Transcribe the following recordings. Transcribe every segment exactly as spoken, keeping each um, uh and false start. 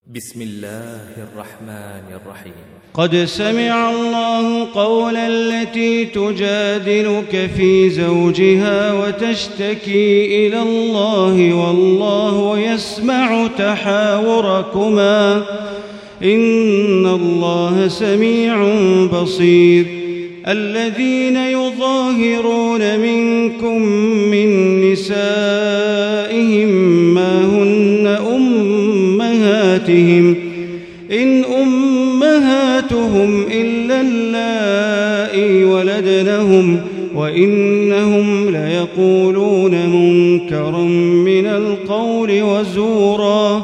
بسم الله الرحمن الرحيم. قد سمع الله قول التي تجادلك في زوجها وتشتكي إلى الله والله يسمع تحاوركما إن الله سميع بصير. الذين يظاهرون منكم من نسائهم ما هن أمهاتهم إن أمهاتهم إلا اللائي ولدنهم وإنهم ليقولون منكرا من القول وزورا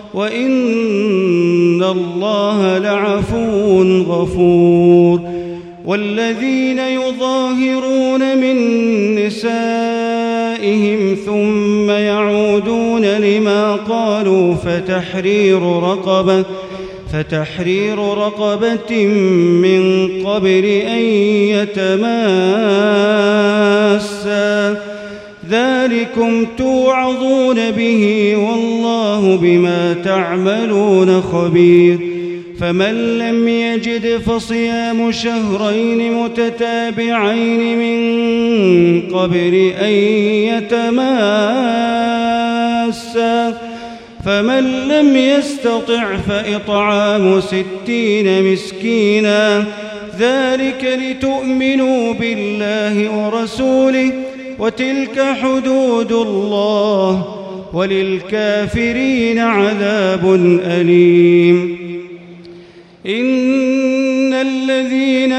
وإن الله لعفو غفور. والذين يظاهرون من نسائهم ثم يعودون لما قالوا فتحرير رقبة فتحرير رقبة من قبل أن يتماسا ذلكم توعظون به والله بما تعملون خبير. فمن لم يجد فصيام شهرين متتابعين من قبل أن يتماسا فمن لم يستطع فإطعام ستين مسكينا ذلك لتؤمنوا بالله ورسوله وتلك حدود الله وللكافرين عذاب أليم. إن الذين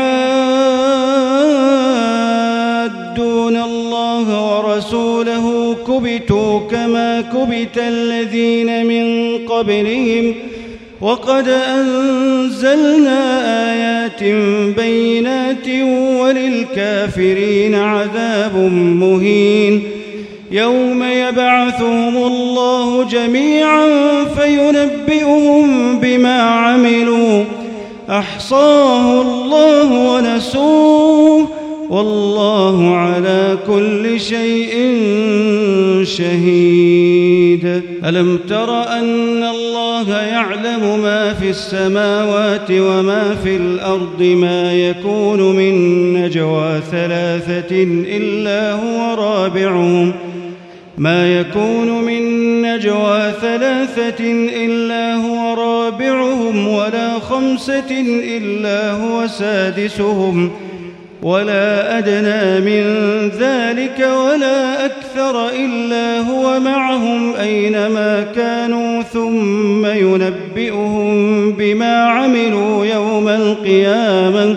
يحادون الله ورسوله كبتوا كما كبت الذين من قبلهم وقد أنزلنا آيات بينات وللكافرين عذاب مهين. يوم يبعثهم الله جميعا فينبئهم بما عملوا أحصاه الله ونسوه والله على كل شيء شهيد. ألم تر أن الله يعلم ما في السماوات وما في الأرض ما يكون من نجوى ثلاثة إلا هو رابعهم ما يكون من نجوى ثلاثة إلا هو رابعهم ولا خمسة إلا هو سادسهم ولا أدنى من ذلك ولا أكثر إلا هو معهم أينما كانوا ثم ينبئهم بما عملوا يوم القيامة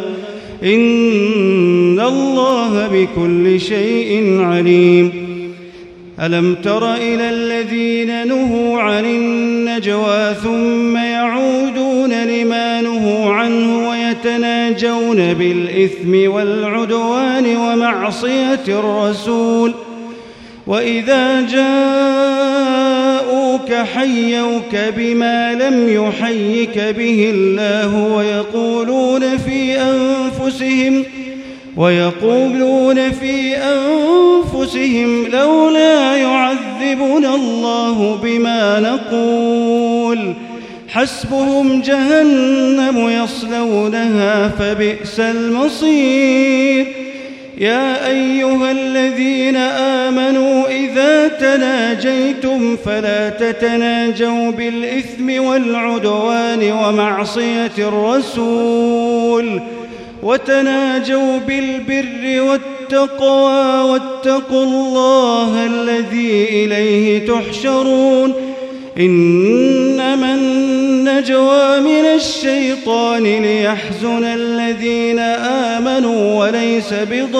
إن الله بكل شيء عليم. ألم تر إلى الذين نهوا عن النجوى ثم يعودون لما نهوا عنه ويتناجون بالإثم والعدوان ومعصية الرسول وإذا جاءوك حيوك بما لم يحيك به الله ويقولون في أنفسهم ويقولون في أنفسهم لولا يعذبنا الله بما نقول حسبهم جهنم يصلونها فبئس المصير. يا أيها الذين آمنوا إذا تناجيتم فلا تتناجوا بالإثم والعدوان ومعصية الرسول وتناجوا بالبر والتقوى واتقوا الله الذي إليه تحشرون. إنما النجوى من الشيطان ليحزن الذين آمنوا وليس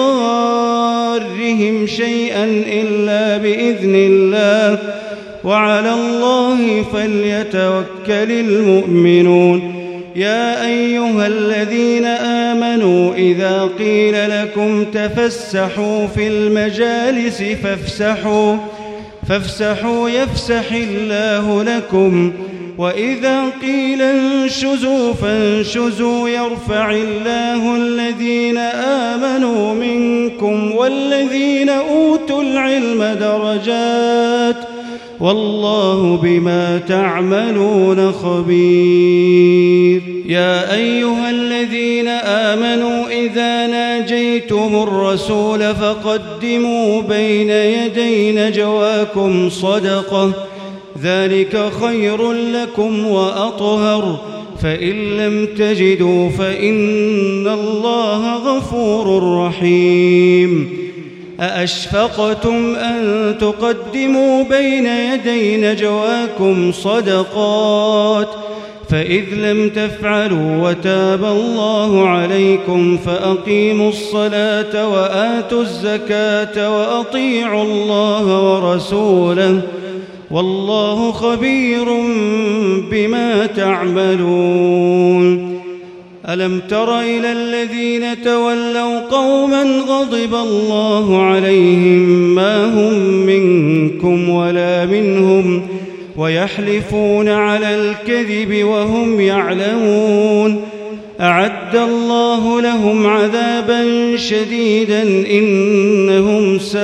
بضارهم شيئا إلا بإذن الله وعلى الله فليتوكل المؤمنون. يا أيها الذين آمنوا إذا قيل لكم تفسحوا في المجالس فافسحوا فافسحوا يفسح الله لكم وإذا قيل انشزوا فانشزوا يرفع الله الذين آمنوا منكم والذين أوتوا العلم درجات والله بما تعملون خبير. يا أيها الذين آمنوا إذا ناجيتم الرسول فقدموا بين يدي نجواكم صدقة ذلك خير لكم وأطهر فإن لم تجدوا فإن الله غفور رحيم. أأشفقتم أن تقدموا بين يدي نجواكم صدقات فإذ لم تفعلوا وتاب الله عليكم فأقيموا الصلاة وآتوا الزكاة وأطيعوا الله ورسوله والله خبير بما تعملون. ألم تر إلى الذين تولوا قوما غضب الله عليهم ما هم منكم ولا منهم ويحلفون على الكذب وهم يعلمون أعد الله لهم عذابا شديدا إنهم ساء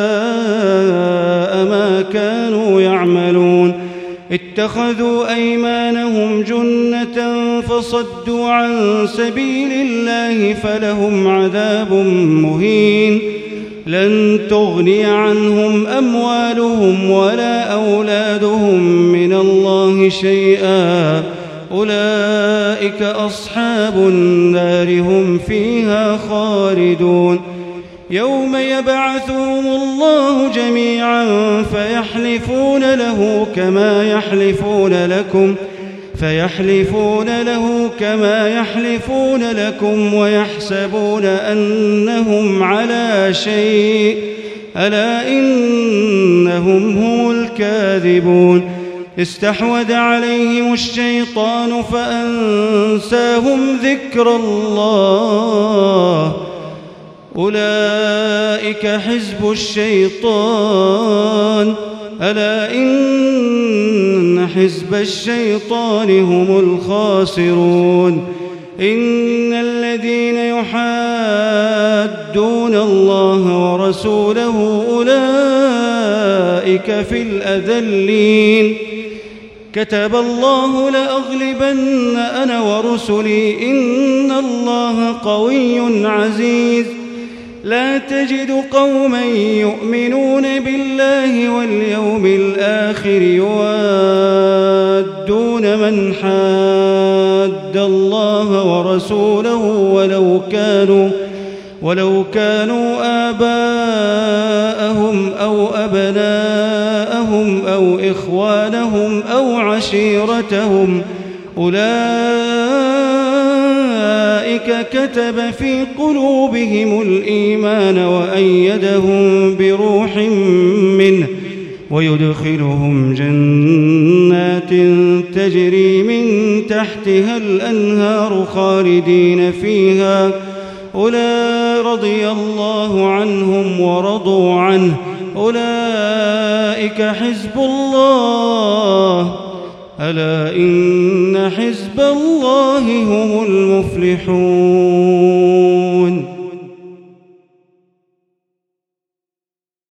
ما كانوا يعملون. اتخذوا أيمانهم جنة فصدوا عن سبيل الله فلهم عذاب مهين. لن تغني عنهم أموالهم ولا أولادهم من الله شيئا أولئك أصحاب النار هم فيها خالدون. يوم يبعثهم الله جميعا فيحلفون له كما يحلفون لكم فيحلفون له كما يحلفون لكم ويحسبون أنهم على شيء ألا إنهم هم الكاذبون. استحوذ عليهم الشيطان فأنساهم ذكر الله أولئك حزب الشيطان ألا إن حزب الشيطان هم الخاسرون. إن الذين يحادون الله ورسوله أولئك في الأذلين. كتب الله لأغلبن أنا ورسلي إن الله قوي عزيز. لا تجد قوما يؤمنون بالله واليوم الآخر يوادون من حاد الله ورسوله ولو كانوا ولو كانوا آباءهم أو أبناءهم أو إخوانهم أو عشيرتهم أولئك كتب في قلوبهم الإيمان وأيدهم بروح منه ويدخلهم جنات تجري من تحتها الأنهار خالدين فيها أولئك رضي الله عنهم ورضوا عنه أولئك حزب الله ألا إن حزب الله هم المفلحون.